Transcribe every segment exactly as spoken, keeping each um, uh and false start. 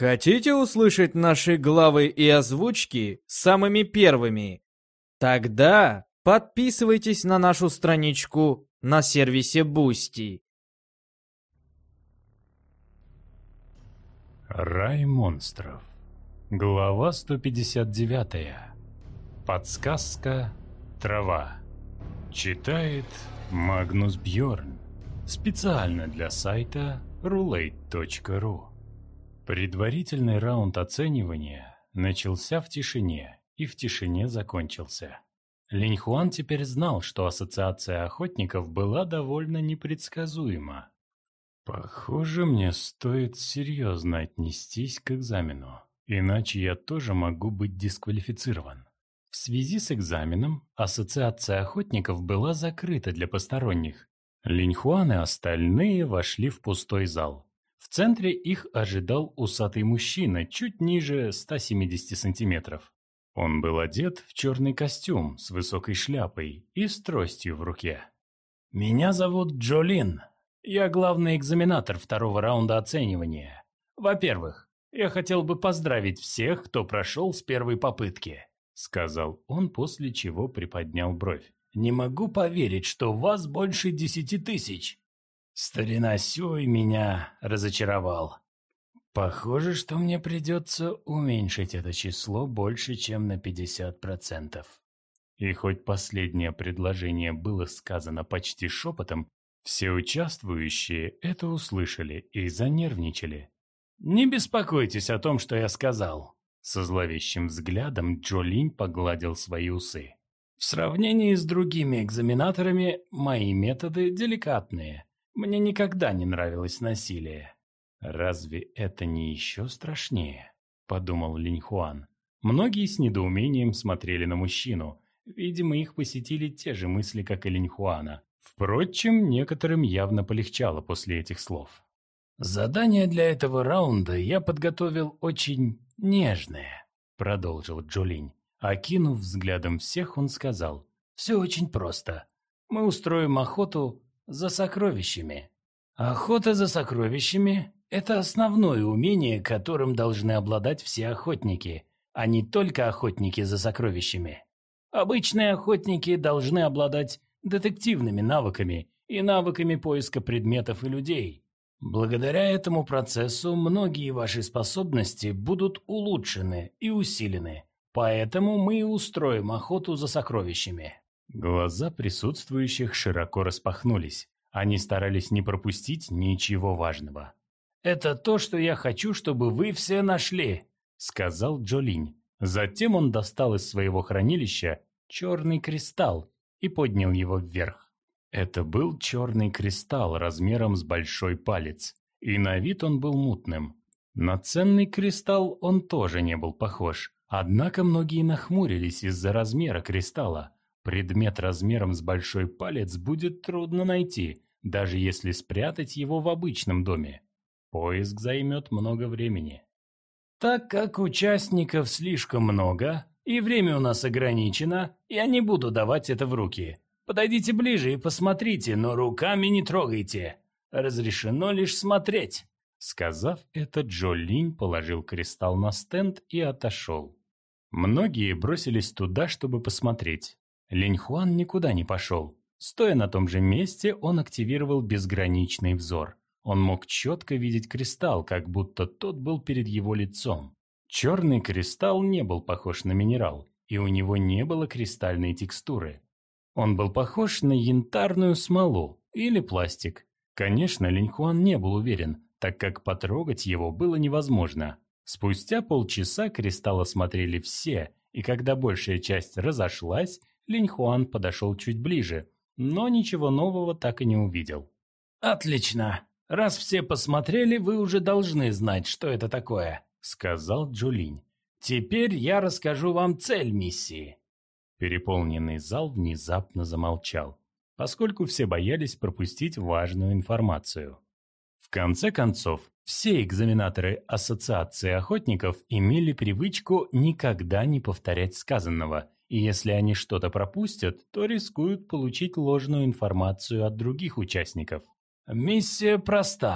Хотите услышать наши главы и озвучки самыми первыми? Тогда подписывайтесь на нашу страничку на сервисе Boosty. Рай монстров. Глава сто пятьдесят девять. Подсказка «Трава». Читает Магнус Бьорн. Специально для сайта рулейт точка ру. Предварительный раунд оценивания начался в тишине и в тишине закончился. Линьхуан теперь знал, что ассоциация охотников была довольно непредсказуема. Похоже, мне стоит серьезно отнестись к экзамену, иначе я тоже могу быть дисквалифицирован. В связи с экзаменом ассоциация охотников была закрыта для посторонних. Линьхуан и остальные вошли в пустой зал. В центре их ожидал усатый мужчина чуть ниже ста семидесяти сантиметров. Он был одет в черный костюм с высокой шляпой и с тростью в руке. «Меня зовут Джолин. Я главный экзаменатор второго раунда оценивания. Во-первых, я хотел бы поздравить всех, кто прошел с первой попытки», — сказал он, после чего приподнял бровь. «Не могу поверить, что вас больше десяти тысяч. Старина Сюй меня разочаровал. Похоже, что мне придется уменьшить это число больше, чем на пятьдесят процентов». И хоть последнее предложение было сказано почти шепотом, все участвующие это услышали и занервничали. «Не беспокойтесь о том, что я сказал», — со зловещим взглядом Джолинь погладил свои усы. «В сравнении с другими экзаменаторами мои методы деликатные. Мне никогда не нравилось насилие». «Разве это не еще страшнее?» – подумал Линьхуан. Многие с недоумением смотрели на мужчину. Видимо, их посетили те же мысли, как и Линьхуана. Впрочем, некоторым явно полегчало после этих слов. «Задание для этого раунда я подготовил очень нежное», – продолжил Джолинь. Окинув взглядом всех, он сказал: «Все очень просто. Мы устроим охоту за сокровищами». Охота за сокровищами – это основное умение, которым должны обладать все охотники, а не только охотники за сокровищами. Обычные охотники должны обладать детективными навыками и навыками поиска предметов и людей. Благодаря этому процессу многие ваши способности будут улучшены и усилены, поэтому мы и устроим охоту за сокровищами». Глаза присутствующих широко распахнулись. Они старались не пропустить ничего важного. «Это то, что я хочу, чтобы вы все нашли», — сказал Джолинь. Затем он достал из своего хранилища черный кристалл и поднял его вверх. Это был черный кристалл размером с большой палец, и на вид он был мутным. На ценный кристалл он тоже не был похож, однако многие нахмурились из-за размера кристалла. Предмет размером с большой палец будет трудно найти, даже если спрятать его в обычном доме. Поиск займет много времени. Так как участников слишком много, и время у нас ограничено, я не буду давать это в руки. Подойдите ближе и посмотрите, но руками не трогайте. Разрешено лишь смотреть». Сказав это, Джолинь положил кристалл на стенд и отошел. Многие бросились туда, чтобы посмотреть. Линьхуан никуда не пошел. Стоя на том же месте, он активировал безграничный взор. Он мог четко видеть кристалл, как будто тот был перед его лицом. Черный кристалл не был похож на минерал, и у него не было кристальной текстуры. Он был похож на янтарную смолу или пластик. Конечно, Линьхуан не был уверен, так как потрогать его было невозможно. Спустя полчаса кристалл осмотрели все, и когда большая часть разошлась, Линьхуан подошел чуть ближе, но ничего нового так и не увидел. «Отлично! Раз все посмотрели, вы уже должны знать, что это такое», — сказал Джолинь. «Теперь я расскажу вам цель миссии». Переполненный зал внезапно замолчал, поскольку все боялись пропустить важную информацию. В конце концов, все экзаменаторы Ассоциации охотников имели привычку никогда не повторять сказанного, и если они что-то пропустят, то рискуют получить ложную информацию от других участников. Миссия проста.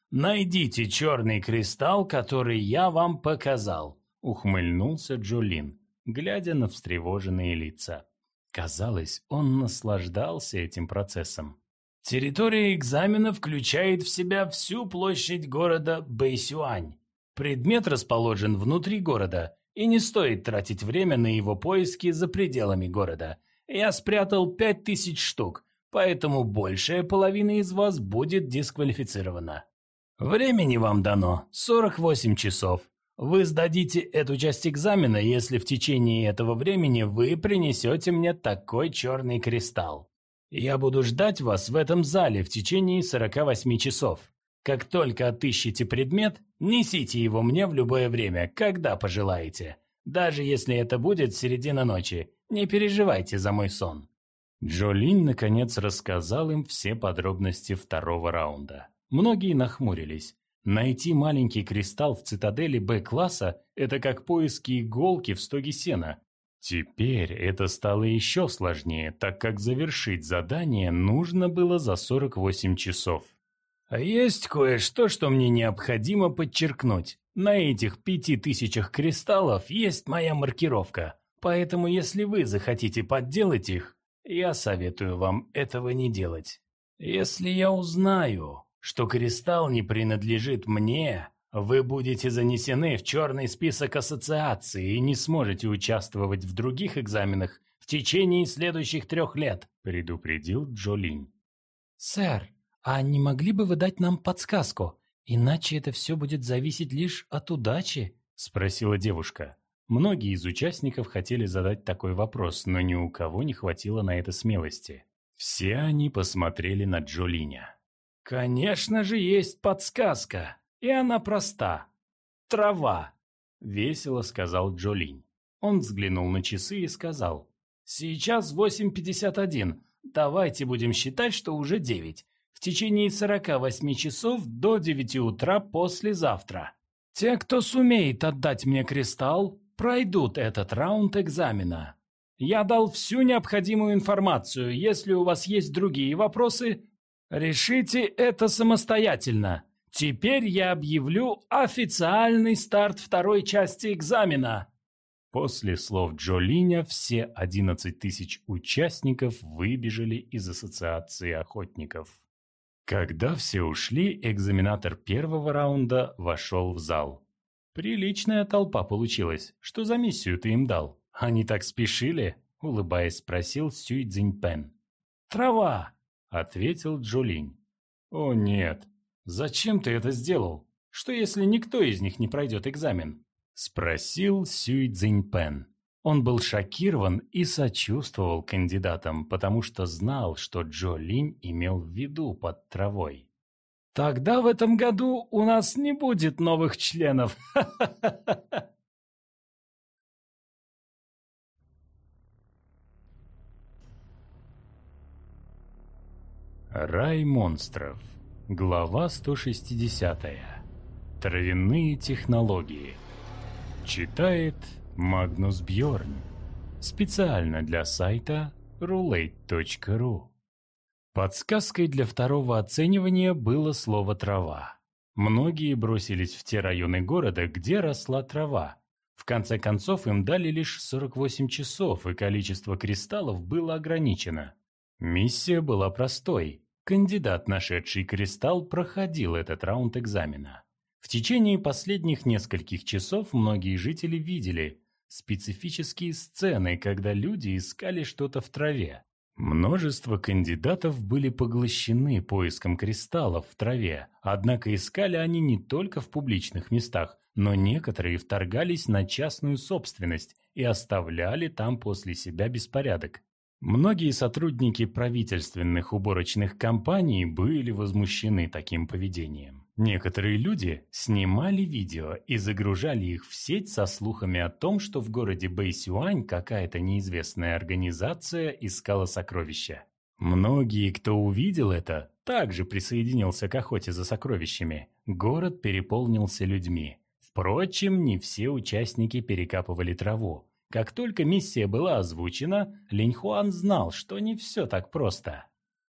«Найдите черный кристалл, который я вам показал», — ухмыльнулся Джолин, глядя на встревоженные лица. Казалось, он наслаждался этим процессом. «Территория экзамена включает в себя всю площадь города Бэйсюань. Предмет расположен внутри города, и не стоит тратить время на его поиски за пределами города. Я спрятал пять тысяч штук, поэтому большая половина из вас будет дисквалифицирована. Времени вам дано сорок восемь часов. Вы сдадите эту часть экзамена, если в течение этого времени вы принесете мне такой черный кристалл. Я буду ждать вас в этом зале в течение сорока восьми часов. Как только отыщете предмет, несите его мне в любое время, когда пожелаете. Даже если это будет середина ночи, не переживайте за мой сон». Джолин наконец рассказал им все подробности второго раунда. Многие нахмурились. Найти маленький кристалл в цитадели Б-класса – это как поиски иголки в стоге сена. Теперь это стало еще сложнее, так как завершить задание нужно было за сорок восемь часов. А есть кое-что, что мне необходимо подчеркнуть. На этих пяти тысячах кристаллов есть моя маркировка, поэтому если вы захотите подделать их, я советую вам этого не делать. Если я узнаю, что кристалл не принадлежит мне, вы будете занесены в черный список ассоциации и не сможете участвовать в других экзаменах в течение следующих трех лет», – предупредил Джолин. «Сэр, а не могли бы вы дать нам подсказку? Иначе это все будет зависеть лишь от удачи?» – спросила девушка. Многие из участников хотели задать такой вопрос, но ни у кого не хватило на это смелости. Все они посмотрели на Джолиня. «Конечно же есть подсказка, и она проста. Трава», – весело сказал Джолин. Он взглянул на часы и сказал: «Сейчас восемь пятьдесят один, давайте будем считать, что уже девять. В течение сорока восьми часов до девяти утра послезавтра. Те, кто сумеет отдать мне кристалл, пройдут этот раунд экзамена. Я дал всю необходимую информацию. Если у вас есть другие вопросы, решите это самостоятельно. Теперь я объявлю официальный старт второй части экзамена». После слов Джолиня все одиннадцать тысяч участников выбежали из ассоциации охотников. Когда все ушли, экзаменатор первого раунда вошел в зал. «Приличная толпа получилась. Что за миссию ты им дал? Они так спешили?» – улыбаясь, спросил Сюй Цзиньпэн. «Трава!» – ответил Джолинь. «О нет! Зачем ты это сделал? Что если никто из них не пройдет экзамен?» – спросил Сюй Цзиньпэн. Он был шокирован и сочувствовал кандидатам, потому что знал, что Джолинь имел в виду под травой. «Тогда в этом году у нас не будет новых членов. Ха-ха-ха-ха!» Рай монстров. Глава сто шестидесятая. Травяные технологии. Читает Магнус Бьорн. Специально для сайта рулейт точка ру. Подсказкой для второго оценивания было слово «трава». Многие бросились в те районы города, где росла трава. В конце концов им дали лишь сорок восемь часов, и количество кристаллов было ограничено. Миссия была простой. Кандидат, нашедший кристалл, проходил этот раунд экзамена. В течение последних нескольких часов многие жители видели специфические сцены, когда люди искали что-то в траве. Множество кандидатов были поглощены поиском кристаллов в траве, однако искали они не только в публичных местах, но некоторые вторгались на частную собственность и оставляли там после себя беспорядок. Многие сотрудники правительственных уборочных компаний были возмущены таким поведением. Некоторые люди снимали видео и загружали их в сеть со слухами о том, что в городе Бэйсюань какая-то неизвестная организация искала сокровища. Многие, кто увидел это, также присоединился к охоте за сокровищами. Город переполнился людьми. Впрочем, не все участники перекапывали траву. Как только миссия была озвучена, Линь Хуан знал, что не все так просто.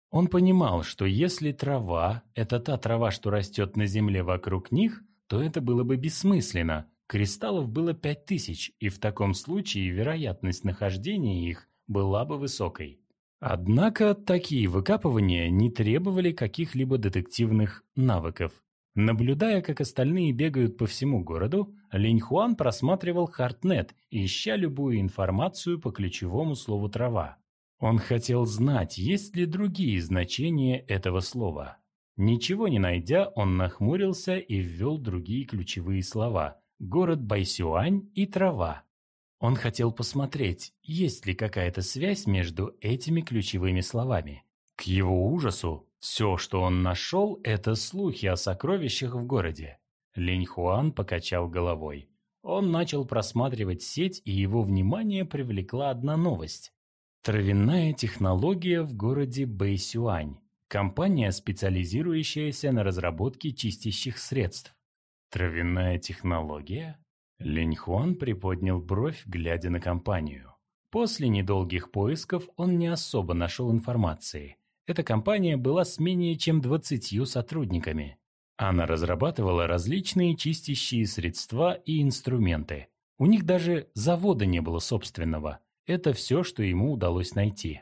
Он понимал, что если трава – это та трава, что растет на земле вокруг них, то это было бы бессмысленно. Кристаллов было пять тысяч, и в таком случае вероятность нахождения их была бы высокой. Однако такие выкапывания не требовали каких-либо детективных навыков. Наблюдая, как остальные бегают по всему городу, Линь Хуан просматривал Хартнет, ища любую информацию по ключевому слову «трава». Он хотел знать, есть ли другие значения этого слова. Ничего не найдя, он нахмурился и ввел другие ключевые слова – город Байсюань и трава. Он хотел посмотреть, есть ли какая-то связь между этими ключевыми словами. К его ужасу, все, что он нашел, это слухи о сокровищах в городе. Линь Хуан покачал головой. Он начал просматривать сеть, и его внимание привлекла одна новость. Травяная технология в городе Бэйсюань. Компания, специализирующаяся на разработке чистящих средств. Травяная технология? Линь Хуан приподнял бровь, глядя на компанию. После недолгих поисков он не особо нашел информации. Эта компания была с менее чем двадцатью сотрудниками. Она разрабатывала различные чистящие средства и инструменты. У них даже завода не было собственного. Это все, что ему удалось найти.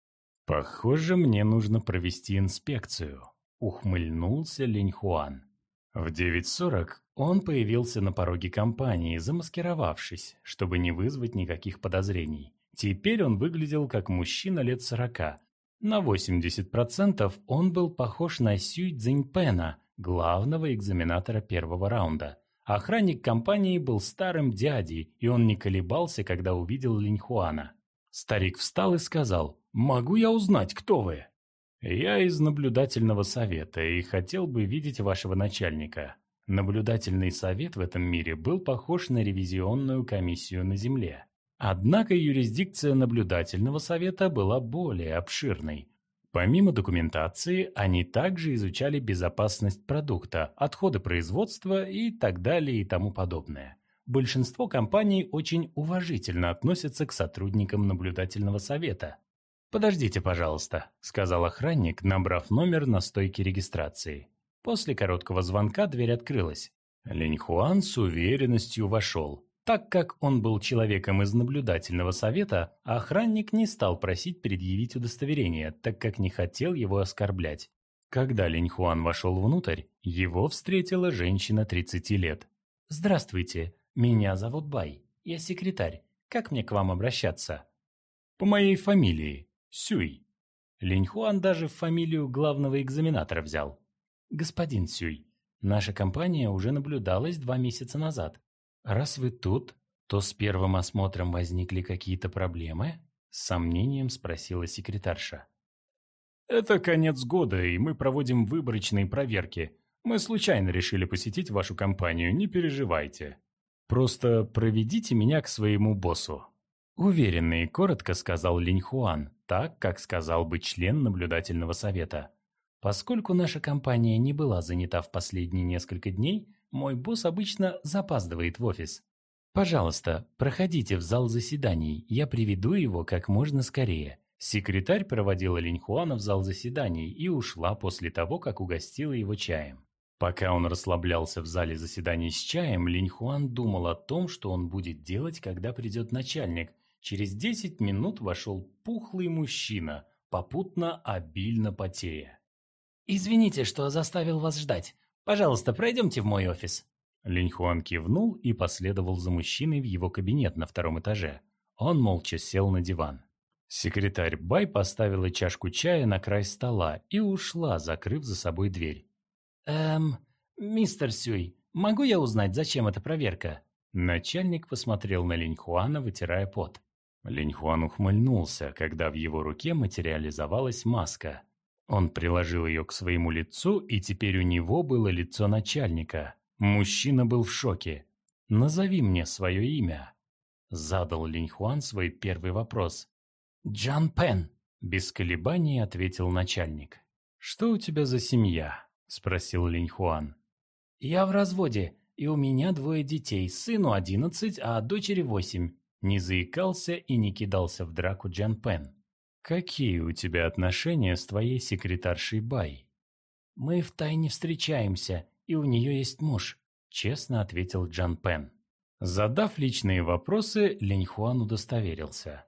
«Похоже, мне нужно провести инспекцию», — ухмыльнулся Линь Хуан. В девять сорок он появился на пороге компании, замаскировавшись, чтобы не вызвать никаких подозрений. Теперь он выглядел как мужчина лет сорока. На восемьдесят процентов он был похож на Сюй Цзиньпэна, главного экзаменатора первого раунда. Охранник компании был старым дядей, и он не колебался, когда увидел Линь Хуана. Старик встал и сказал: «Могу я узнать, кто вы?» «Я из наблюдательного совета и хотел бы видеть вашего начальника». Наблюдательный совет в этом мире был похож на ревизионную комиссию на Земле. Однако юрисдикция наблюдательного совета была более обширной. Помимо документации, они также изучали безопасность продукта, отходы производства и так далее и тому подобное. Большинство компаний очень уважительно относятся к сотрудникам наблюдательного совета. «Подождите, пожалуйста», — сказал охранник, набрав номер на стойке регистрации. После короткого звонка дверь открылась. Линь Хуан с уверенностью вошел. Так как он был человеком из наблюдательного совета, охранник не стал просить предъявить удостоверение, так как не хотел его оскорблять. Когда Линь Хуан вошел внутрь, его встретила женщина тридцати лет. «Здравствуйте, меня зовут Бай, я секретарь. Как мне к вам обращаться?» «По моей фамилии, Сюй». Линь Хуан даже фамилию главного экзаменатора взял. «Господин Сюй, наша компания уже наблюдалась два месяца назад. Раз вы тут, то с первым осмотром возникли какие-то проблемы?» С сомнением спросила секретарша. «Это конец года, и мы проводим выборочные проверки. Мы случайно решили посетить вашу компанию, не переживайте. Просто проведите меня к своему боссу». Уверенно и коротко сказал Линь Хуан, так, как сказал бы член наблюдательного совета. «Поскольку наша компания не была занята в последние несколько дней, мой босс обычно запаздывает в офис. Пожалуйста, проходите в зал заседаний, я приведу его как можно скорее». Секретарь проводила Линь Хуана в зал заседаний и ушла после того, как угостила его чаем. Пока он расслаблялся в зале заседаний с чаем, Линь Хуан думал о том, что он будет делать, когда придет начальник. Через десять минут вошел пухлый мужчина, попутно обильно потея. «Извините, что заставил вас ждать. Пожалуйста, пройдемте в мой офис». Линь Хуан кивнул и последовал за мужчиной в его кабинет на втором этаже. Он молча сел на диван. Секретарь Бай поставила чашку чая на край стола и ушла, закрыв за собой дверь. «Эм, мистер Сюй, могу я узнать, зачем эта проверка?» Начальник посмотрел на Линь Хуана, вытирая пот. Линь Хуан ухмыльнулся, когда в его руке материализовалась маска. Он приложил ее к своему лицу, и теперь у него было лицо начальника. Мужчина был в шоке. «Назови мне свое имя», — задал Линь Хуан свой первый вопрос. «Джан Пен», — без колебаний ответил начальник. «Что у тебя за семья?» — спросил Линь Хуан. «Я в разводе, и у меня двое детей, сыну одиннадцать, а дочери восемь», — не заикался и не кидался в драку Джан Пен. «Какие у тебя отношения с твоей секретаршей Бай?» «Мы втайне встречаемся, и у нее есть муж», – честно ответил Джан Пен. Задав личные вопросы, Линь Хуан удостоверился.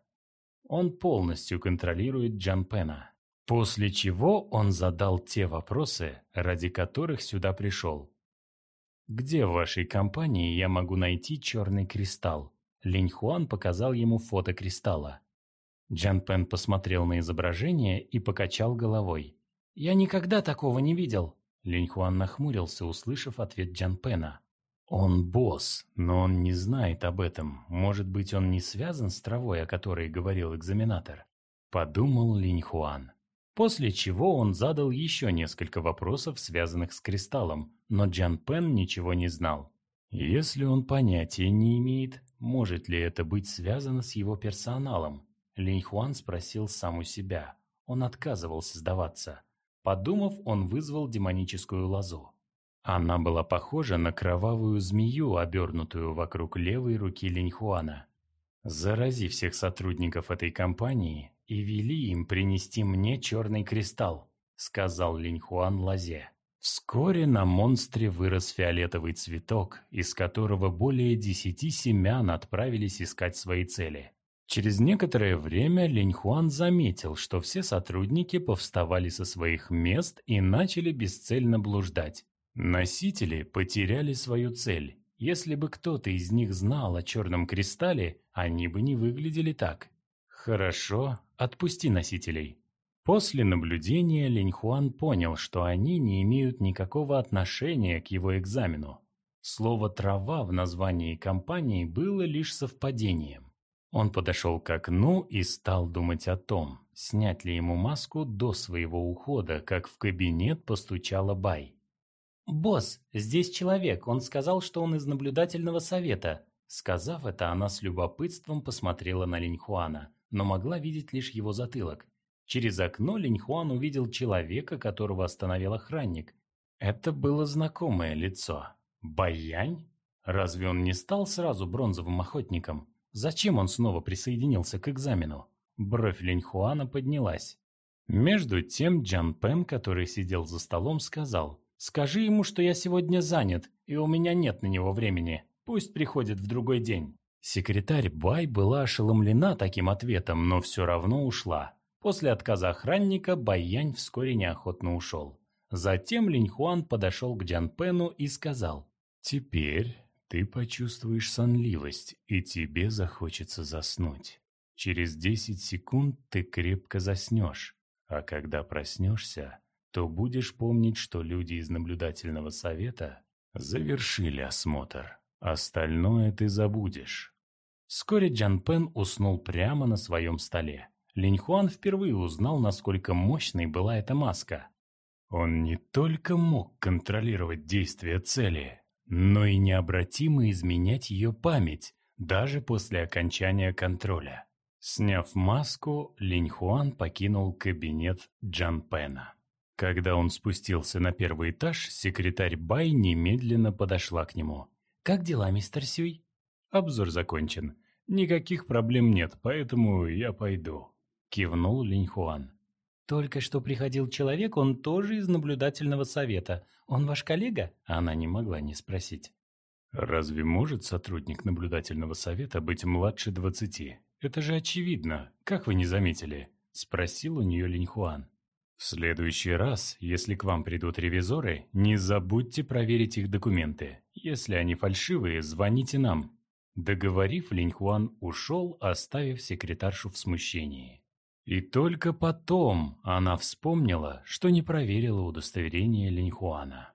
Он полностью контролирует Джан Пена. После чего он задал те вопросы, ради которых сюда пришел. «Где в вашей компании я могу найти черный кристалл?» Линь Хуан показал ему фото кристалла. Джан Пен посмотрел на изображение и покачал головой. «Я никогда такого не видел». Линь Хуан нахмурился, услышав ответ Джан Пена. «Он босс, но он не знает об этом. Может быть, он не связан с травой, о которой говорил экзаменатор?» Подумал Линь Хуан. После чего он задал еще несколько вопросов, связанных с кристаллом, но Джан Пен ничего не знал. Если он понятия не имеет, может ли это быть связано с его персоналом, Линь Хуан спросил сам у себя. Он отказывался сдаваться. Подумав, он вызвал демоническую лозу. Она была похожа на кровавую змею, обернутую вокруг левой руки Линь Хуана. «Зарази всех сотрудников этой компании и вели им принести мне черный кристалл», — сказал Линь Хуан лозе. Вскоре на монстре вырос фиолетовый цветок, из которого более десяти семян отправились искать свои цели. Через некоторое время Линь Хуан заметил, что все сотрудники повставали со своих мест и начали бесцельно блуждать. Носители потеряли свою цель. Если бы кто-то из них знал о черном кристалле, они бы не выглядели так. «Хорошо, отпусти носителей». После наблюдения Линь Хуан понял, что они не имеют никакого отношения к его экзамену. Слово «трава» в названии компании было лишь совпадением. Он подошел к окну и стал думать о том, снять ли ему маску до своего ухода, как в кабинет постучала Бай. «Босс, здесь человек, он сказал, что он из наблюдательного совета». Сказав это, она с любопытством посмотрела на Линь Хуана, но могла видеть лишь его затылок. Через окно Линь Хуан увидел человека, которого остановил охранник. Это было знакомое лицо. Баянь? Разве он не стал сразу бронзовым охотником? Зачем он снова присоединился к экзамену? Бровь Линь Хуана поднялась. Между тем Джан Пен, который сидел за столом, сказал: «Скажи ему, что я сегодня занят, и у меня нет на него времени. Пусть приходит в другой день». Секретарь Бай была ошеломлена таким ответом, но все равно ушла. После отказа охранника Баянь вскоре неохотно ушел. Затем Линь Хуан подошел к Джан Пену и сказал: «Теперь ты почувствуешь сонливость, и тебе захочется заснуть. Через десять секунд ты крепко заснешь, а когда проснешься, то будешь помнить, что люди из наблюдательного совета завершили осмотр. Остальное ты забудешь». Вскоре Джан Пен уснул прямо на своем столе. Линь Хуан впервые узнал, насколько мощной была эта маска. Он не только мог контролировать действия цели, но и необратимо изменять ее память, даже после окончания контроля. Сняв маску, Линь Хуан покинул кабинет Джан Пена. Когда он спустился на первый этаж, секретарь Бай немедленно подошла к нему. «Как дела, мистер Сюй?» «Обзор закончен. Никаких проблем нет, поэтому я пойду», — кивнул Линь Хуан. «Только что приходил человек, он тоже из наблюдательного совета. Он ваш коллега?» Она не могла не спросить. «Разве может сотрудник наблюдательного совета быть младше двадцати? Это же очевидно. Как вы не заметили?» — спросил у нее Линь Хуан. «В следующий раз, если к вам придут ревизоры, не забудьте проверить их документы. Если они фальшивые, звоните нам». Договорив, Линь Хуан ушел, оставив секретаршу в смущении. И только потом она вспомнила, что не проверила удостоверение Линь Хуана.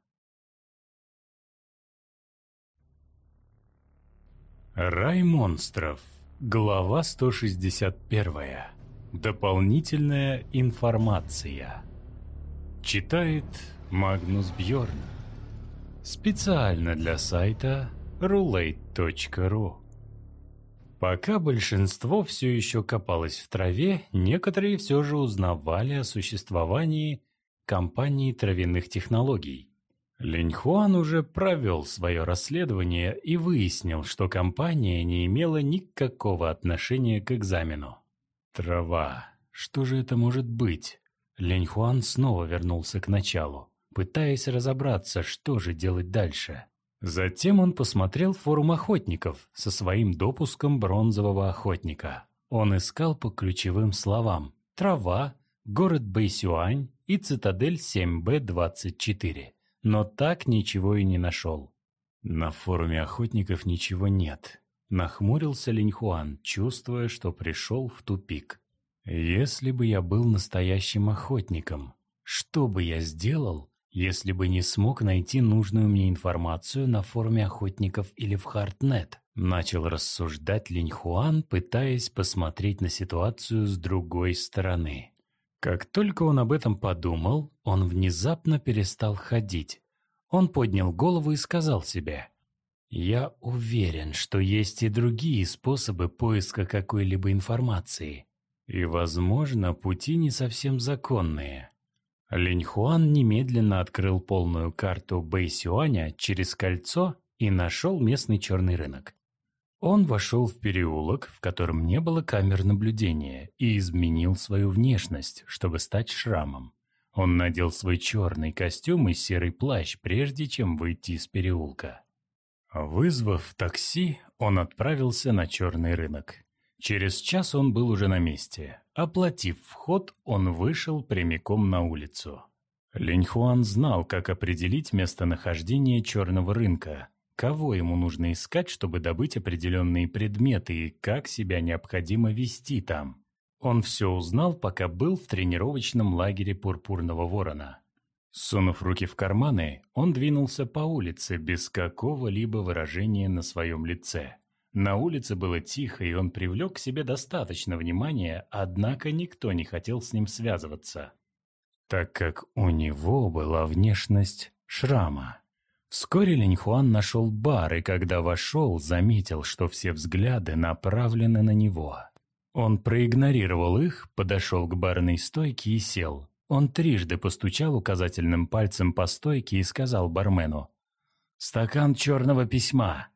Рай монстров. Глава сто шестьдесят первая. Дополнительная информация. Читает Магнус Бьорн. Специально для сайта рулейт точка ру. Пока большинство все еще копалось в траве, некоторые все же узнавали о существовании компании травяных технологий. Линь Хуан уже провел свое расследование и выяснил, что компания не имела никакого отношения к экзамену. Трава. Что же это может быть? Линьхуан снова вернулся к началу, пытаясь разобраться, что же делать дальше. Затем он посмотрел форум охотников со своим допуском бронзового охотника. Он искал по ключевым словам «трава», «город Бэйсюань» и «цитадель семь бэ двадцать четыре», но так ничего и не нашел. На форуме охотников ничего нет. Нахмурился Линьхуан, чувствуя, что пришел в тупик. Если бы я был настоящим охотником, что бы я сделал, если бы не смог найти нужную мне информацию на форуме охотников или в Хартнет? Начал рассуждать Линьхуан, пытаясь посмотреть на ситуацию с другой стороны. Как только он об этом подумал, он внезапно перестал ходить. Он поднял голову и сказал себе: «Я уверен, что есть и другие способы поиска какой-либо информации. И, возможно, пути не совсем законные». Линьхуан немедленно открыл полную карту Бэйсюаня через кольцо и нашел местный черный рынок. Он вошел в переулок, в котором не было камер наблюдения, и изменил свою внешность, чтобы стать Шрамом. Он надел свой черный костюм и серый плащ, прежде чем выйти из переулка. Вызвав такси, он отправился на черный рынок. Через час он был уже на месте. Оплатив вход, он вышел прямиком на улицу. Линьхуан знал, как определить местонахождение черного рынка, кого ему нужно искать, чтобы добыть определенные предметы и как себя необходимо вести там. Он все узнал, пока был в тренировочном лагере Пурпурного Ворона. Сунув руки в карманы, он двинулся по улице без какого-либо выражения на своем лице. На улице было тихо, и он привлек к себе достаточно внимания, однако никто не хотел с ним связываться, так как у него была внешность Шрама. Вскоре Линьхуан нашел бар, и когда вошел, заметил, что все взгляды направлены на него. Он проигнорировал их, подошел к барной стойке и сел. Он трижды постучал указательным пальцем по стойке и сказал бармену: «Стакан черного письма».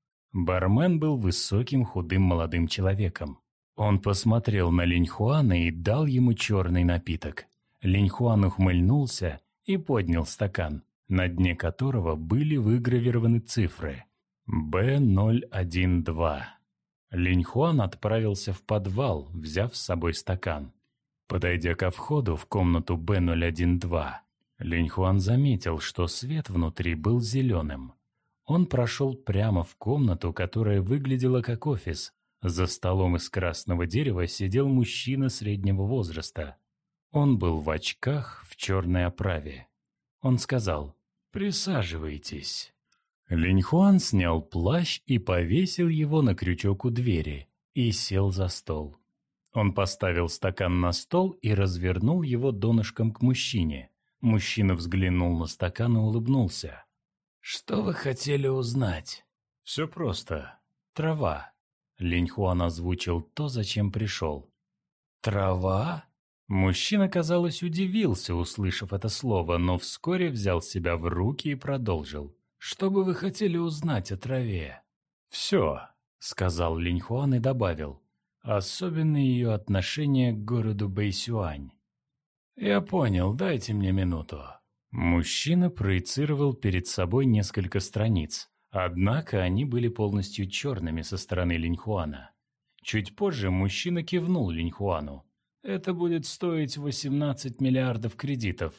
Бармен был высоким худым молодым человеком. Он посмотрел на Линьхуана и дал ему черный напиток. Линьхуан ухмыльнулся и поднял стакан, на дне которого были выгравированы цифры бэ ноль один два. Линьхуан отправился в подвал, взяв с собой стакан. Подойдя ко входу в комнату бэ ноль один два, Линьхуан заметил, что свет внутри был зеленым. Он прошел прямо в комнату, которая выглядела как офис. За столом из красного дерева сидел мужчина среднего возраста. Он был в очках в черной оправе. Он сказал: «Присаживайтесь». Линьхуан снял плащ и повесил его на крючок у двери и сел за стол. Он поставил стакан на стол и развернул его донышком к мужчине. Мужчина взглянул на стакан и улыбнулся. «Что вы хотели узнать?» «Все просто. Трава». Линьхуан озвучил то, зачем пришел. «Трава?» Мужчина, казалось, удивился, услышав это слово, но вскоре взял себя в руки и продолжил. «Что бы вы хотели узнать о траве?» «Все», — сказал Линьхуан и добавил. «Особенно ее отношение к городу Бэйсюань». «Я понял, дайте мне минуту». Мужчина проецировал перед собой несколько страниц, однако они были полностью черными со стороны Линьхуана. Чуть позже мужчина кивнул Линьхуану. «Это будет стоить восемнадцать миллиардов кредитов».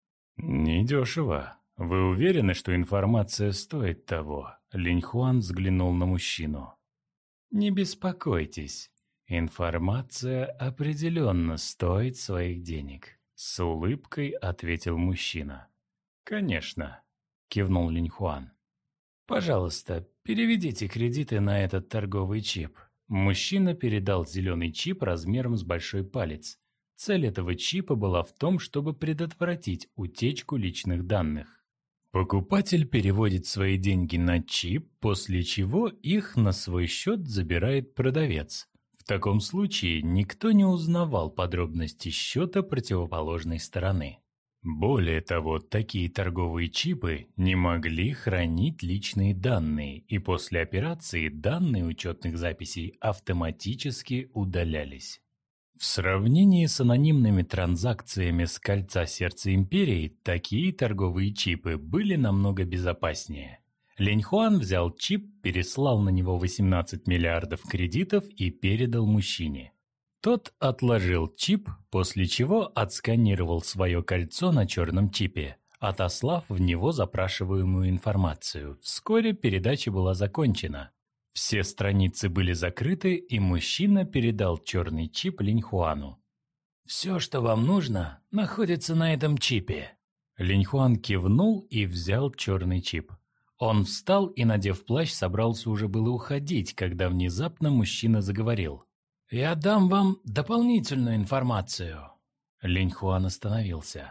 «Недешево. Вы уверены, что информация стоит того?» Линьхуан взглянул на мужчину. «Не беспокойтесь. Информация определенно стоит своих денег», — с улыбкой ответил мужчина. «Конечно», — кивнул Линьхуан. «Пожалуйста, переведите кредиты на этот торговый чип». Мужчина передал зеленый чип размером с большой палец. Цель этого чипа была в том, чтобы предотвратить утечку личных данных. Покупатель переводит свои деньги на чип, после чего их на свой счет забирает продавец. В таком случае никто не узнавал подробности счета противоположной стороны. Более того, такие торговые чипы не могли хранить личные данные, и после операции данные учетных записей автоматически удалялись. В сравнении с анонимными транзакциями с кольца сердца империи, такие торговые чипы были намного безопаснее. Линьхуан взял чип, переслал на него восемнадцать миллиардов кредитов и передал мужчине. Тот отложил чип, после чего отсканировал свое кольцо на черном чипе, отослав в него запрашиваемую информацию. Вскоре передача была закончена. Все страницы были закрыты, и мужчина передал черный чип Линьхуану. «Все, что вам нужно, находится на этом чипе». Линьхуан кивнул и взял черный чип. Он встал и, надев плащ, собрался уже было уходить, когда внезапно мужчина заговорил. «Я дам вам дополнительную информацию». Линьхуан остановился.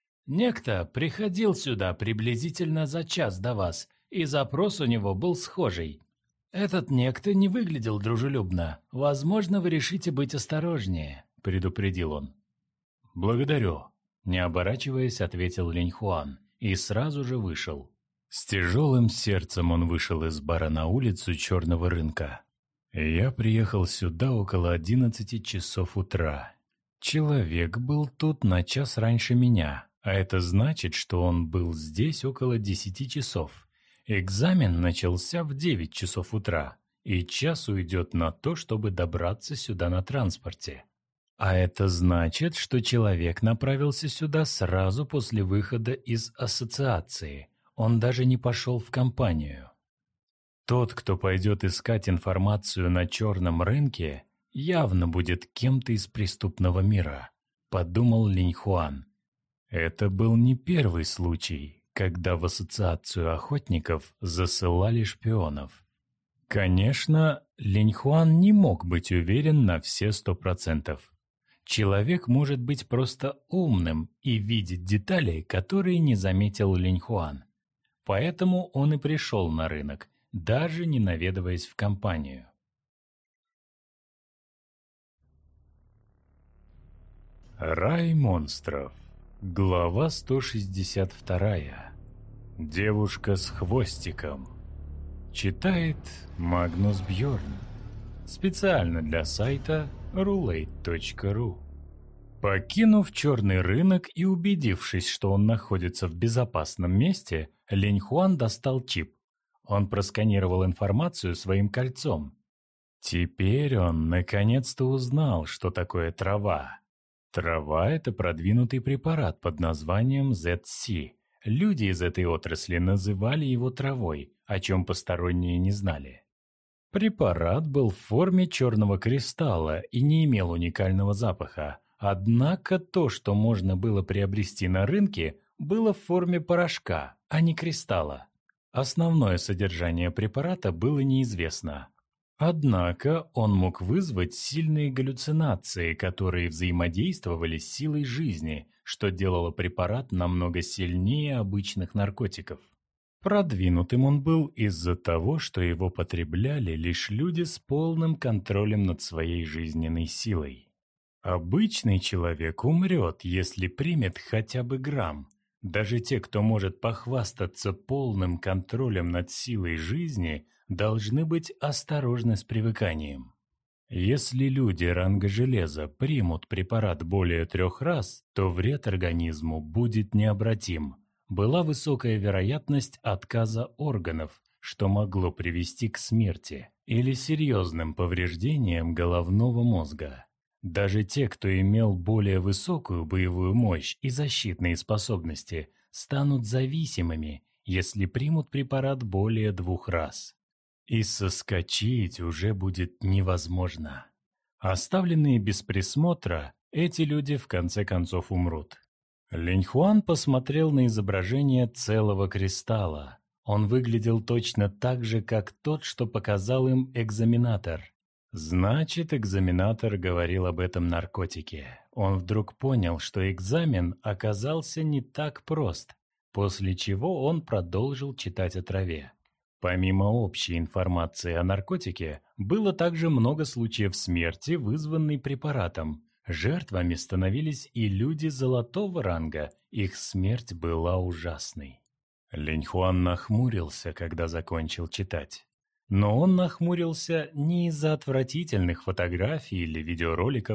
«Некто приходил сюда приблизительно за час до вас, и запрос у него был схожий. Этот некто не выглядел дружелюбно. Возможно, вы решите быть осторожнее», — предупредил он. «Благодарю», — не оборачиваясь, ответил Линьхуан и сразу же вышел. С тяжелым сердцем он вышел из бара на улицу черного рынка. «Я приехал сюда около одиннадцати часов утра. Человек был тут на час раньше меня, а это значит, что он был здесь около десяти часов. Экзамен начался в девять часов утра, и час уйдет на то, чтобы добраться сюда на транспорте. А это значит, что человек направился сюда сразу после выхода из ассоциации. Он даже не пошел в компанию. Тот, кто пойдет искать информацию на черном рынке, явно будет кем-то из преступного мира», — подумал Линьхуан. Это был не первый случай, когда в ассоциацию охотников засылали шпионов. Конечно, Линьхуан не мог быть уверен на все сто процентов. Человек может быть просто умным и видеть детали, которые не заметил Линьхуан. Поэтому он и пришел на рынок, даже не наведываясь в компанию. Рай монстров. Глава сто шестьдесят вторая. Девушка с хвостиком. Читает Магнус Бьорн. Специально для сайта рулейт точка ру. Покинув черный рынок и убедившись, что он находится в безопасном месте, Линьхуан достал чип. Он просканировал информацию своим кольцом. Теперь он наконец-то узнал, что такое трава. Трава – это продвинутый препарат под названием зет си. Люди из этой отрасли называли его травой, о чем посторонние не знали. Препарат был в форме черного кристалла и не имел уникального запаха. Однако то, что можно было приобрести на рынке, было в форме порошка, а не кристалла. Основное содержание препарата было неизвестно. Однако он мог вызвать сильные галлюцинации, которые взаимодействовали с силой жизни, что делало препарат намного сильнее обычных наркотиков. Продвинутым он был из-за того, что его потребляли лишь люди с полным контролем над своей жизненной силой. Обычный человек умрет, если примет хотя бы грамм. Даже те, кто может похвастаться полным контролем над силой жизни, должны быть осторожны с привыканием. Если люди ранга железа примут препарат более трех раз, то вред организму будет необратим. Была высокая вероятность отказа органов, что могло привести к смерти или серьезным повреждениям головного мозга. Даже те, кто имел более высокую боевую мощь и защитные способности, станут зависимыми, если примут препарат более двух раз. И соскочить уже будет невозможно. Оставленные без присмотра, эти люди в конце концов умрут. Линьхуан посмотрел на изображение целого кристалла. Он выглядел точно так же, как тот, что показал им экзаменатор. Значит, экзаменатор говорил об этом наркотике. Он вдруг понял, что экзамен оказался не так прост, после чего он продолжил читать о траве. Помимо общей информации о наркотике, было также много случаев смерти, вызванной препаратом. Жертвами становились и люди золотого ранга, их смерть была ужасной. Линьхуан нахмурился, когда закончил читать. Но он нахмурился не из-за отвратительных фотографий или видеороликов,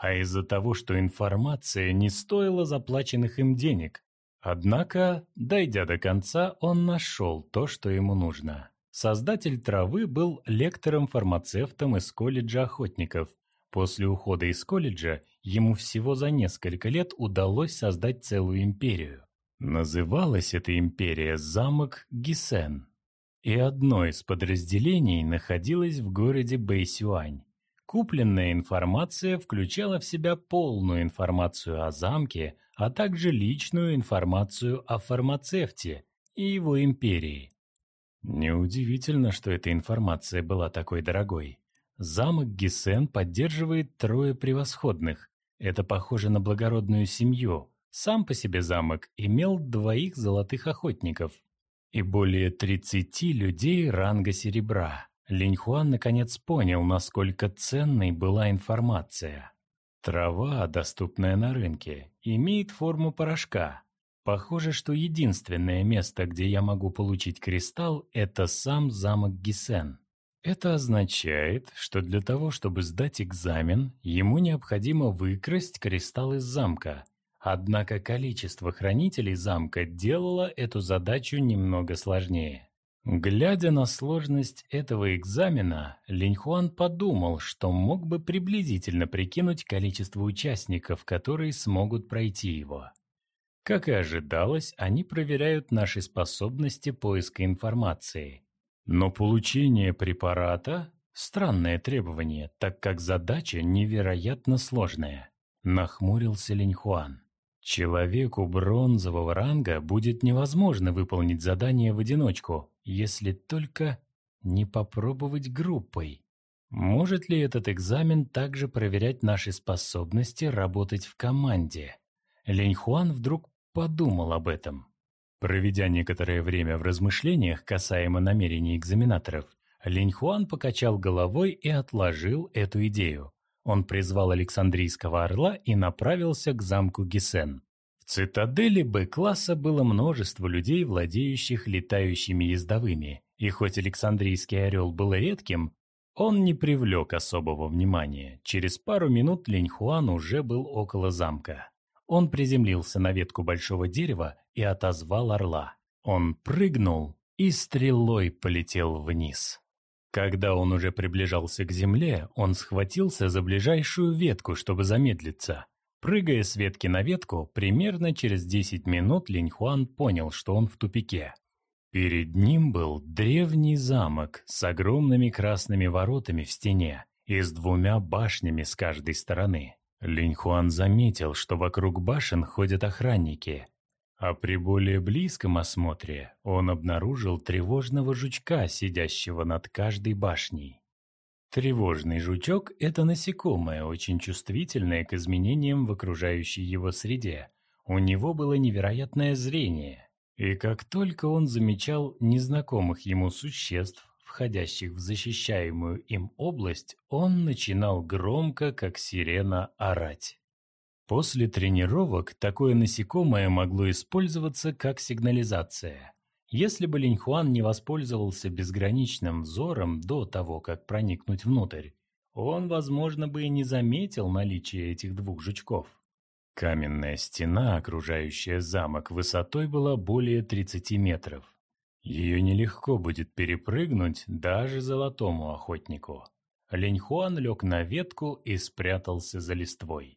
а из-за того, что информация не стоила заплаченных им денег. Однако, дойдя до конца, он нашел то, что ему нужно. Создатель травы был лектором-фармацевтом из колледжа охотников. После ухода из колледжа ему всего за несколько лет удалось создать целую империю. Называлась эта империя «Замок Гисен». И одно из подразделений находилось в городе Бэйсюань. Купленная информация включала в себя полную информацию о замке, а также личную информацию о фармацевте и его империи. Неудивительно, что эта информация была такой дорогой. Замок Гисен поддерживает трое превосходных. Это похоже на благородную семью. Сам по себе замок имел двоих золотых охотников и более тридцати людей ранга серебра. Линьхуан наконец понял, насколько ценной была информация. Трава, доступная на рынке, имеет форму порошка. Похоже, что единственное место, где я могу получить кристалл, это сам замок Гисен. Это означает, что для того, чтобы сдать экзамен, ему необходимо выкрасть кристалл из замка. Однако количество хранителей замка делало эту задачу немного сложнее. Глядя на сложность этого экзамена, Линьхуан подумал, что мог бы приблизительно прикинуть количество участников, которые смогут пройти его. Как и ожидалось, они проверяют наши способности поиска информации. Но получение препарата – странное требование, так как задача невероятно сложная. Нахмурился Линьхуан. Человеку бронзового ранга будет невозможно выполнить задание в одиночку, если только не попробовать группой. Может ли этот экзамен также проверять наши способности работать в команде? Линьхуан вдруг подумал об этом. Проведя некоторое время в размышлениях касаемо намерений экзаменаторов, Линьхуан покачал головой и отложил эту идею. Он призвал Александрийского орла и направился к замку Гисен. В цитадели Б-класса было множество людей, владеющих летающими ездовыми, и хоть Александрийский орел был редким, он не привлек особого внимания. Через пару минут Линьхуан уже был около замка. Он приземлился на ветку большого дерева и отозвал орла. Он прыгнул и стрелой полетел вниз. Когда он уже приближался к земле, он схватился за ближайшую ветку, чтобы замедлиться. Прыгая с ветки на ветку, примерно через десять минут Линьхуан понял, что он в тупике. Перед ним был древний замок с огромными красными воротами в стене и с двумя башнями с каждой стороны. Линьхуан заметил, что вокруг башен ходят охранники. А при более близком осмотре он обнаружил тревожного жучка, сидящего над каждой башней. Тревожный жучок – это насекомое, очень чувствительное к изменениям в окружающей его среде. У него было невероятное зрение, и как только он замечал незнакомых ему существ, входящих в защищаемую им область, он начинал громко, как сирена, орать. После тренировок такое насекомое могло использоваться как сигнализация. Если бы Линьхуан не воспользовался безграничным взором до того, как проникнуть внутрь, он, возможно, бы и не заметил наличие этих двух жучков. Каменная стена, окружающая замок, высотой была более тридцати метров. Ее нелегко будет перепрыгнуть даже золотому охотнику. Линьхуан лег на ветку и спрятался за листвой.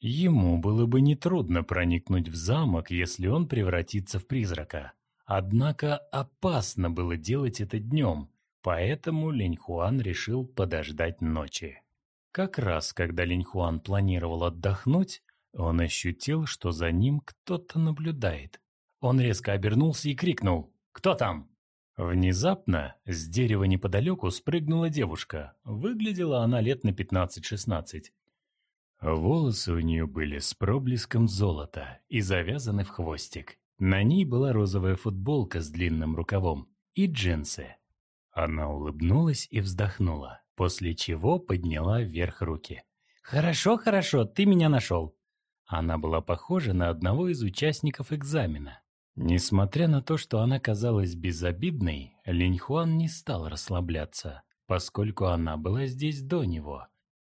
Ему было бы нетрудно проникнуть в замок, если он превратится в призрака. Однако опасно было делать это днем, поэтому Линьхуан решил подождать ночи. Как раз когда Линьхуан планировал отдохнуть, он ощутил, что за ним кто-то наблюдает. Он резко обернулся и крикнул: «Кто там?». Внезапно с дерева неподалеку спрыгнула девушка. Выглядела она лет на пятнадцать-шестнадцать. Волосы у нее были с проблеском золота и завязаны в хвостик. На ней была розовая футболка с длинным рукавом и джинсы. Она улыбнулась и вздохнула, после чего подняла вверх руки. «Хорошо, хорошо, ты меня нашел». Она была похожа на одного из участников экзамена. Несмотря на то, что она казалась безобидной, Линьхуан не стал расслабляться, поскольку она была здесь до него.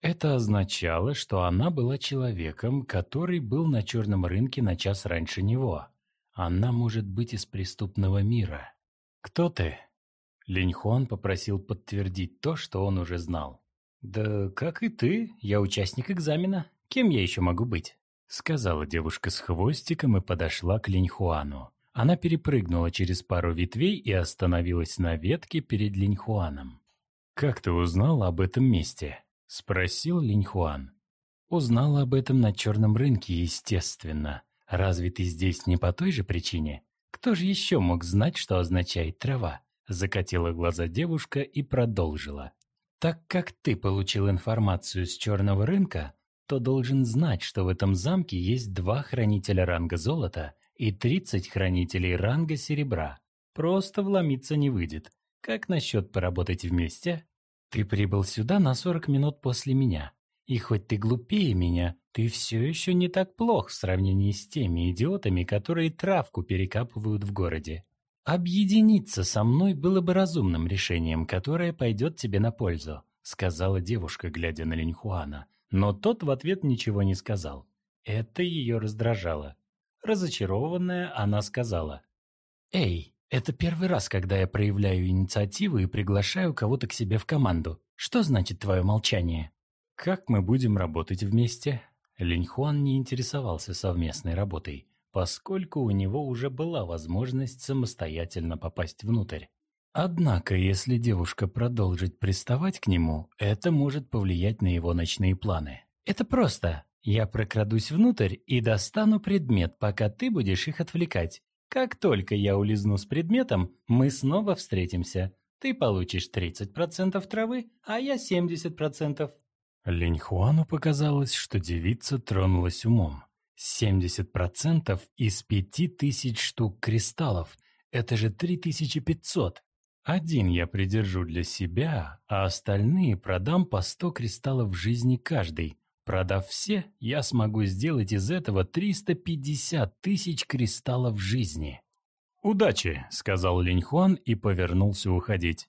Это означало, что она была человеком, который был на черном рынке на час раньше него. Она может быть из преступного мира. «Кто ты?» Линьхуан попросил подтвердить то, что он уже знал. «Да как и ты, я участник экзамена. Кем я еще могу быть?» Сказала девушка с хвостиком и подошла к Линьхуану. Она перепрыгнула через пару ветвей и остановилась на ветке перед Линьхуаном. «Как ты узнала об этом месте?» – спросил Линьхуан. «Узнала об этом на черном рынке, естественно. Разве ты здесь не по той же причине? Кто же еще мог знать, что означает трава?» Закатила глаза девушка и продолжила. «Так как ты получил информацию с черного рынка, то должен знать, что в этом замке есть два хранителя ранга золота и тридцать хранителей ранга серебра. Просто вломиться не выйдет. Как насчет поработать вместе? Ты прибыл сюда на сорок минут после меня. И хоть ты глупее меня, ты все еще не так плох в сравнении с теми идиотами, которые травку перекапывают в городе. Объединиться со мной было бы разумным решением, которое пойдет тебе на пользу», сказала девушка, глядя на Линьхуана. Но тот в ответ ничего не сказал. Это ее раздражало. Разочарованная, она сказала: «Эй, это первый раз, когда я проявляю инициативу и приглашаю кого-то к себе в команду. Что значит твое молчание?» «Как мы будем работать вместе?» Линьхуан не интересовался совместной работой, поскольку у него уже была возможность самостоятельно попасть внутрь. Однако, если девушка продолжит приставать к нему, это может повлиять на его ночные планы. «Это просто. Я прокрадусь внутрь и достану предмет, пока ты будешь их отвлекать. Как только я улизну с предметом, мы снова встретимся. Ты получишь тридцать процентов травы, а я семьдесят процентов». Линьхуану показалось, что девица тронулась умом. семьдесят процентов из пяти тысяч штук кристаллов – это же три тысячи пятьсот. Один я придержу для себя, а остальные продам по сто кристаллов жизни каждый. Продав все, я смогу сделать из этого триста пятьдесят тысяч кристаллов жизни. «Удачи», – сказал Линьхуан и повернулся уходить.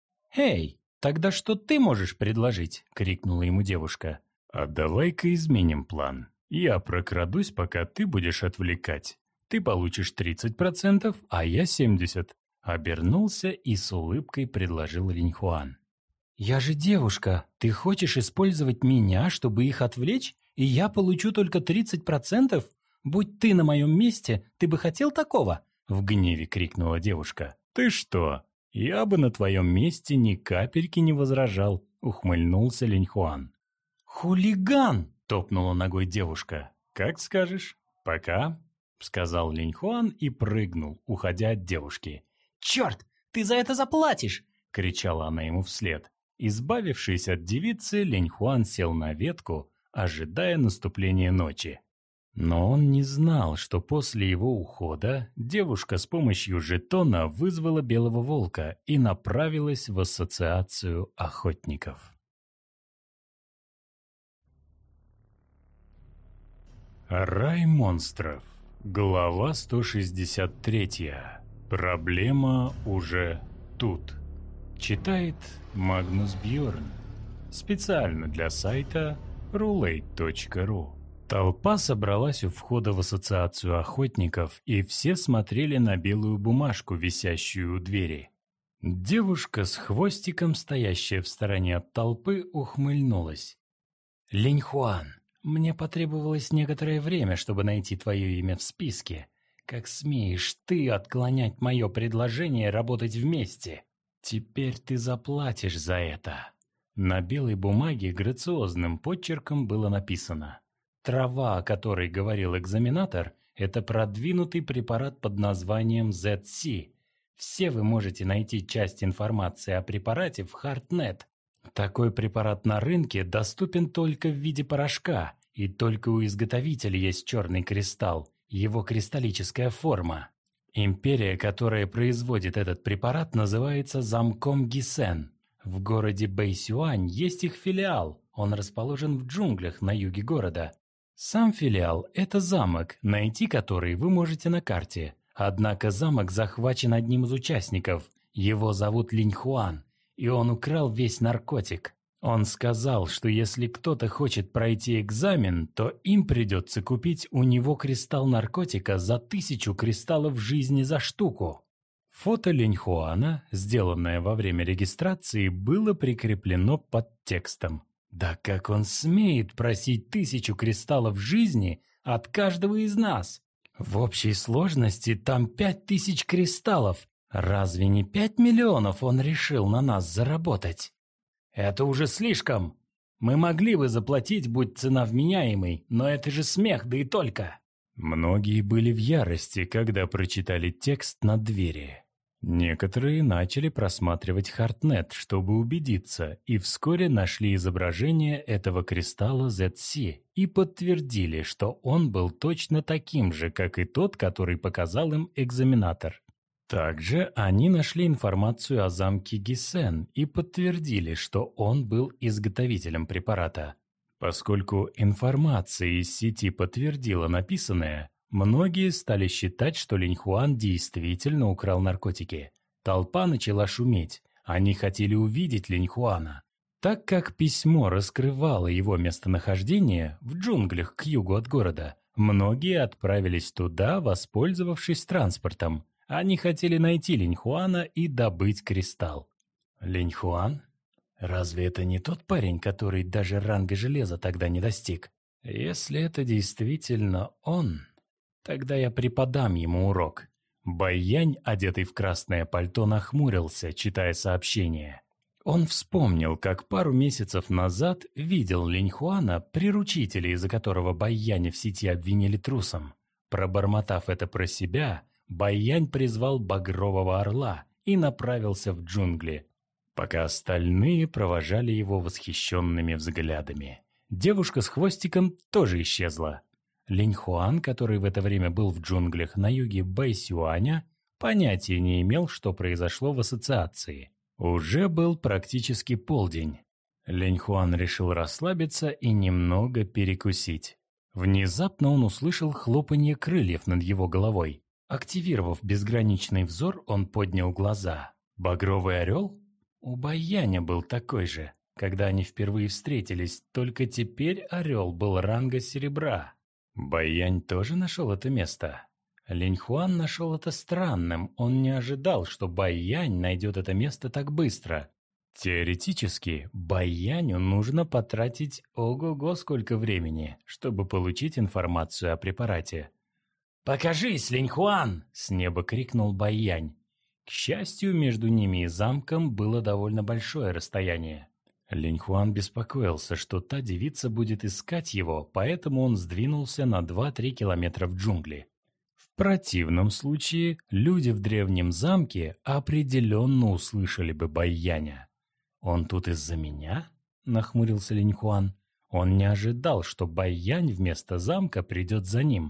«Эй, тогда что ты можешь предложить?» – крикнула ему девушка. «А давай-ка изменим план. Я прокрадусь, пока ты будешь отвлекать. Ты получишь тридцать процентов, а я семьдесят процентов. Обернулся и с улыбкой предложил Линьхуан. «Я же девушка. Ты хочешь использовать меня, чтобы их отвлечь, и я получу только тридцать процентов? Будь ты на моем месте, ты бы хотел такого?» В гневе крикнула девушка. «Ты что? Я бы на твоем месте ни капельки не возражал», ухмыльнулся Линьхуан. «Хулиган!» – топнула ногой девушка. «Как скажешь. Пока», – сказал Линьхуан и прыгнул, уходя от девушки. «Черт, ты за это заплатишь!» – кричала она ему вслед. Избавившись от девицы, Линьхуан сел на ветку, ожидая наступления ночи. Но он не знал, что после его ухода девушка с помощью жетона вызвала белого волка и направилась в ассоциацию охотников. Рай монстров. Глава сто шестьдесят три. Проблема уже тут. Читает Магнус Бьорн. Специально для сайта рулейт точка ру. Толпа собралась у входа в ассоциацию охотников, и все смотрели на белую бумажку, висящую у двери. Девушка с хвостиком, стоящая в стороне от толпы, ухмыльнулась. «Линьхуан, мне потребовалось некоторое время, чтобы найти твое имя в списке. Как смеешь ты отклонять мое предложение работать вместе? Теперь ты заплатишь за это». На белой бумаге грациозным почерком было написано: «Трава, о которой говорил экзаменатор, это продвинутый препарат под названием зет си. Все вы можете найти часть информации о препарате в Хартнет. Такой препарат на рынке доступен только в виде порошка, и только у изготовителя есть черный кристалл, его кристаллическая форма. Империя, которая производит этот препарат, называется замком Гисен. В городе Бэйсюань есть их филиал, он расположен в джунглях на юге города. Сам филиал – это замок, найти который вы можете на карте. Однако замок захвачен одним из участников, его зовут Линьхуан, и он украл весь наркотик. Он сказал, что если кто-то хочет пройти экзамен, то им придется купить у него кристалл наркотика за тысячу кристаллов жизни за штуку. Фото Линьхуана, сделанное во время регистрации, было прикреплено под текстом. Да как он смеет просить тысячу кристаллов жизни от каждого из нас? В общей сложности там пять тысяч кристаллов. Разве не пять миллионов он решил на нас заработать? Это уже слишком. Мы могли бы заплатить, будь цена вменяемой, но это же смех, да и только. Многие были в ярости, когда прочитали текст на двери. Некоторые начали просматривать Хартнет, чтобы убедиться, и вскоре нашли изображение этого кристалла зет си и подтвердили, что он был точно таким же, как и тот, который показал им экзаменатор. Также они нашли информацию о замке Гисен и подтвердили, что он был изготовителем препарата. Поскольку информация из сети подтвердила написанное, многие стали считать, что Линьхуан действительно украл наркотики. Толпа начала шуметь, они хотели увидеть Линьхуана. Так как письмо раскрывало его местонахождение в джунглях к югу от города, многие отправились туда, воспользовавшись транспортом. Они хотели найти Линьхуана и добыть кристалл. Линьхуан? Разве это не тот парень, который даже ранга железа тогда не достиг? Если это действительно он, тогда я преподам ему урок. Байянь, одетый в красное пальто, нахмурился, читая сообщение. Он вспомнил, как пару месяцев назад видел Линьхуана, приручителя, из-за которого Байяня в сети обвинили трусом. Пробормотав это про себя, Байянь призвал Багрового Орла и направился в джунгли, пока остальные провожали его восхищенными взглядами. Девушка с хвостиком тоже исчезла. Линьхуан, который в это время был в джунглях на юге Бэйсюаня, понятия не имел, что произошло в ассоциации. Уже был практически полдень. Линьхуан решил расслабиться и немного перекусить. Внезапно он услышал хлопанье крыльев над его головой. Активировав безграничный взор, он поднял глаза. Багровый орел? У Байяня был такой же, когда они впервые встретились, только теперь орел был ранга серебра. Байянь тоже нашел это место. Линьхуан нашел это странным, он не ожидал, что Байянь найдет это место так быстро. Теоретически, Байяню нужно потратить ого-го сколько времени, чтобы получить информацию о препарате. «Покажись, Линьхуан!» — с неба крикнул Байянь. К счастью, между ними и замком было довольно большое расстояние. Линьхуан беспокоился, что та девица будет искать его, поэтому он сдвинулся на два-три километра в джунгли. В противном случае люди в древнем замке определенно услышали бы Байяня. «Он тут из-за меня?» — нахмурился Линьхуан. Он не ожидал, что Байянь вместо замка придет за ним.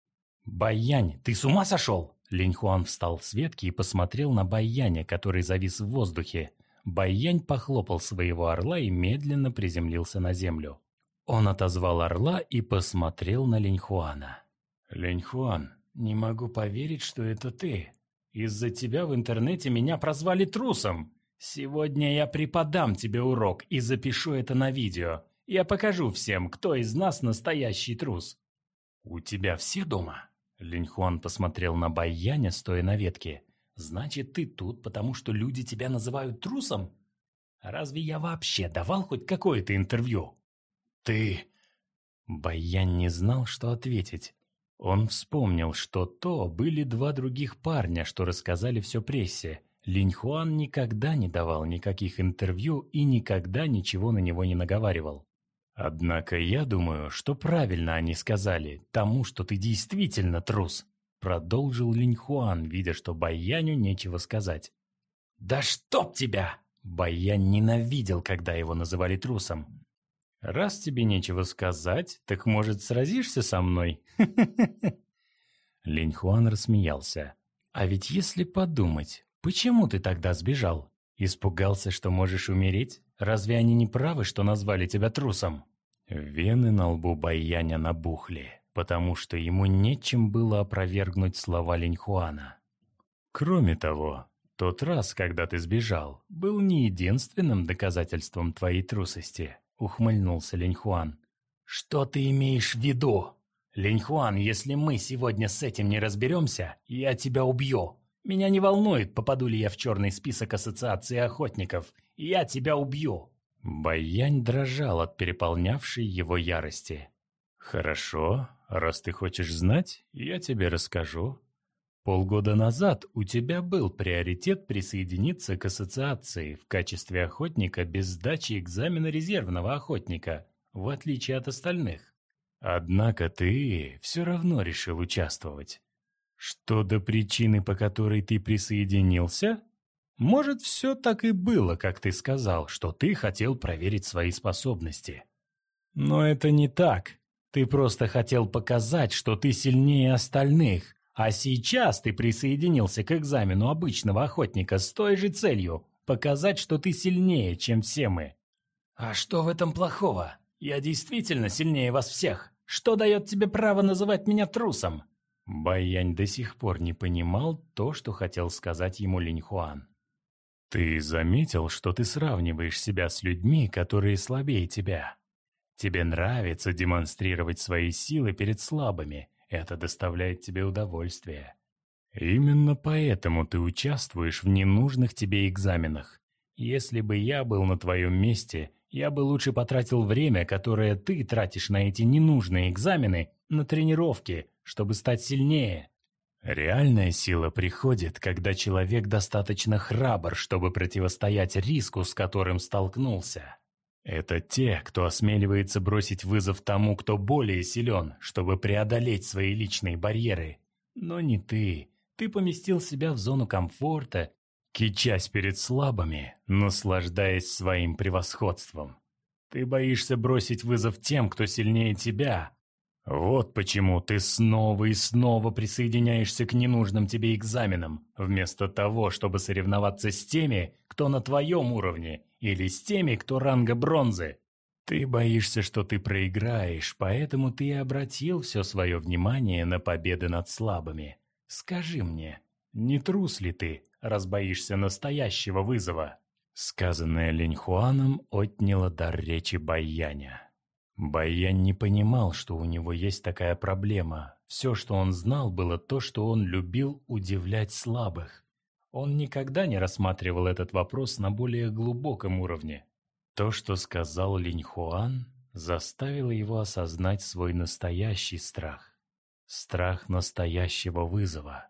«Байянь, ты с ума сошел?» Линьхуан встал с ветки и посмотрел на Байяня, который завис в воздухе. Байянь похлопал своего орла и медленно приземлился на землю. Он отозвал орла и посмотрел на Линьхуана. «Линьхуан, не могу поверить, что это ты. Из-за тебя в интернете меня прозвали трусом. Сегодня я преподам тебе урок и запишу это на видео. Я покажу всем, кто из нас настоящий трус». «У тебя все дома?» Линьхуан посмотрел на Байяня, стоя на ветке. «Значит, ты тут, потому что люди тебя называют трусом? Разве я вообще давал хоть какое-то интервью?» «Ты...» Байянь не знал, что ответить. Он вспомнил, что то были два других парня, что рассказали все прессе. Линьхуан никогда не давал никаких интервью и никогда ничего на него не наговаривал. «Однако я думаю, что правильно они сказали, тому, что ты действительно трус», продолжил Линьхуан, видя, что Байяню нечего сказать. «Да чтоб тебя!» Байянь ненавидел, когда его называли трусом. «Раз тебе нечего сказать, так, может, сразишься со мной?» Линьхуан рассмеялся. «А ведь если подумать, почему ты тогда сбежал? Испугался, что можешь умереть? Разве они не правы, что назвали тебя трусом?» Вены на лбу Байяня набухли, потому что ему нечем было опровергнуть слова Линьхуана. «Кроме того, тот раз, когда ты сбежал, был не единственным доказательством твоей трусости», — ухмыльнулся Линьхуан. «Что ты имеешь в виду? Линьхуан, если мы сегодня с этим не разберемся, я тебя убью. Меня не волнует, попаду ли я в черный список Ассоциации охотников. Я тебя убью». Байянь дрожал от переполнявшей его ярости. «Хорошо, раз ты хочешь знать, я тебе расскажу. Полгода назад у тебя был приоритет присоединиться к ассоциации в качестве охотника без сдачи экзамена резервного охотника, в отличие от остальных. Однако ты все равно решил участвовать. Что до причины, по которой ты присоединился? Может, все так и было, как ты сказал, что ты хотел проверить свои способности. Но это не так. Ты просто хотел показать, что ты сильнее остальных. А сейчас ты присоединился к экзамену обычного охотника с той же целью – показать, что ты сильнее, чем все мы. А что в этом плохого? Я действительно сильнее вас всех. Что дает тебе право называть меня трусом?» Байянь до сих пор не понимал то, что хотел сказать ему Линьхуан. «Ты заметил, что ты сравниваешь себя с людьми, которые слабее тебя? Тебе нравится демонстрировать свои силы перед слабыми. Это доставляет тебе удовольствие. Именно поэтому ты участвуешь в ненужных тебе экзаменах. Если бы я был на твоем месте, я бы лучше потратил время, которое ты тратишь на эти ненужные экзамены, на тренировки, чтобы стать сильнее. Реальная сила приходит, когда человек достаточно храбр, чтобы противостоять риску, с которым столкнулся. Это те, кто осмеливается бросить вызов тому, кто более силен, чтобы преодолеть свои личные барьеры. Но не ты. Ты поместил себя в зону комфорта, кичась перед слабыми, наслаждаясь своим превосходством. Ты боишься бросить вызов тем, кто сильнее тебя. Вот почему ты снова и снова присоединяешься к ненужным тебе экзаменам, вместо того, чтобы соревноваться с теми, кто на твоем уровне, или с теми, кто ранга бронзы. Ты боишься, что ты проиграешь, поэтому ты и обратил все свое внимание на победы над слабыми. Скажи мне, не трус ли ты, раз боишься настоящего вызова?» Сказанное Линьхуаном отняло дар речи Байяня. Байянь не понимал, что у него есть такая проблема. Все, что он знал, было то, что он любил удивлять слабых. Он никогда не рассматривал этот вопрос на более глубоком уровне. То, что сказал Линьхуан, заставило его осознать свой настоящий страх. Страх настоящего вызова.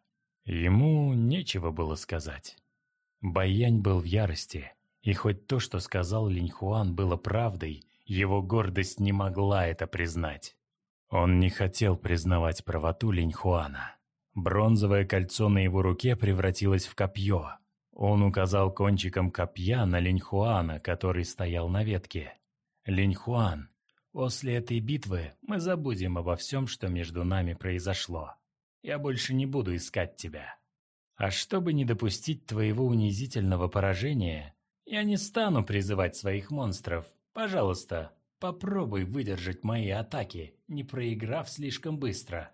Ему нечего было сказать. Байянь был в ярости, и хоть то, что сказал Линьхуан, было правдой, его гордость не могла это признать. Он не хотел признавать правоту Линьхуана. Бронзовое кольцо на его руке превратилось в копье. Он указал кончиком копья на Линьхуана, который стоял на ветке. «Линьхуан, после этой битвы мы забудем обо всем, что между нами произошло. Я больше не буду искать тебя. А чтобы не допустить твоего унизительного поражения, я не стану призывать своих монстров. Пожалуйста, попробуй выдержать мои атаки, не проиграв слишком быстро.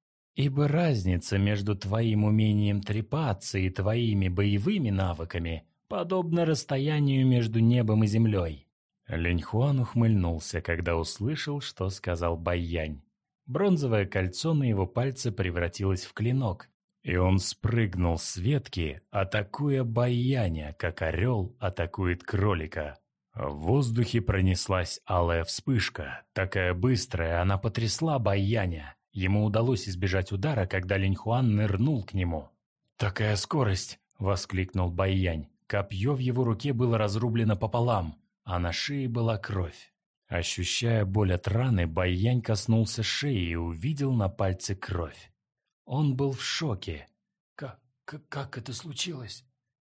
Ибо разница между твоим умением трепаться и твоими боевыми навыками подобна расстоянию между небом и землей». Линьхуан ухмыльнулся, когда услышал, что сказал Байянь. Бронзовое кольцо на его пальце превратилось в клинок, и он спрыгнул с ветки, атакуя Байяня, как орел атакует кролика. В воздухе пронеслась алая вспышка, такая быстрая, она потрясла Байяня. Ему удалось избежать удара, когда Линьхуан нырнул к нему. «Такая скорость!» — воскликнул Байянь. Копье в его руке было разрублено пополам, а на шее была кровь. Ощущая боль от раны, Байянь коснулся шеи и увидел на пальце кровь. Он был в шоке. «Как, как, как это случилось?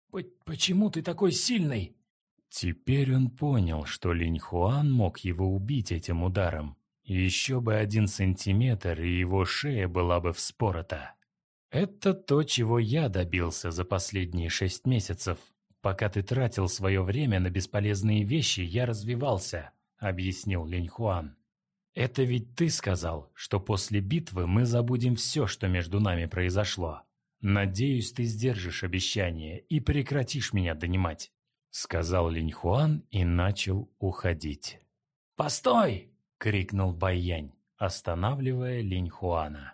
Почему ты такой сильный?» Теперь он понял, что Линьхуан мог его убить этим ударом. Еще бы один сантиметр, и его шея была бы вспорота. «Это то, чего я добился за последние шесть месяцев. Пока ты тратил свое время на бесполезные вещи, я развивался», — объяснил Линьхуан. «Это ведь ты сказал, что после битвы мы забудем все, что между нами произошло. «Надеюсь, ты сдержишь обещание и прекратишь меня донимать», — сказал Линьхуан и начал уходить. «Постой!» — крикнул Байянь, останавливая Линьхуана.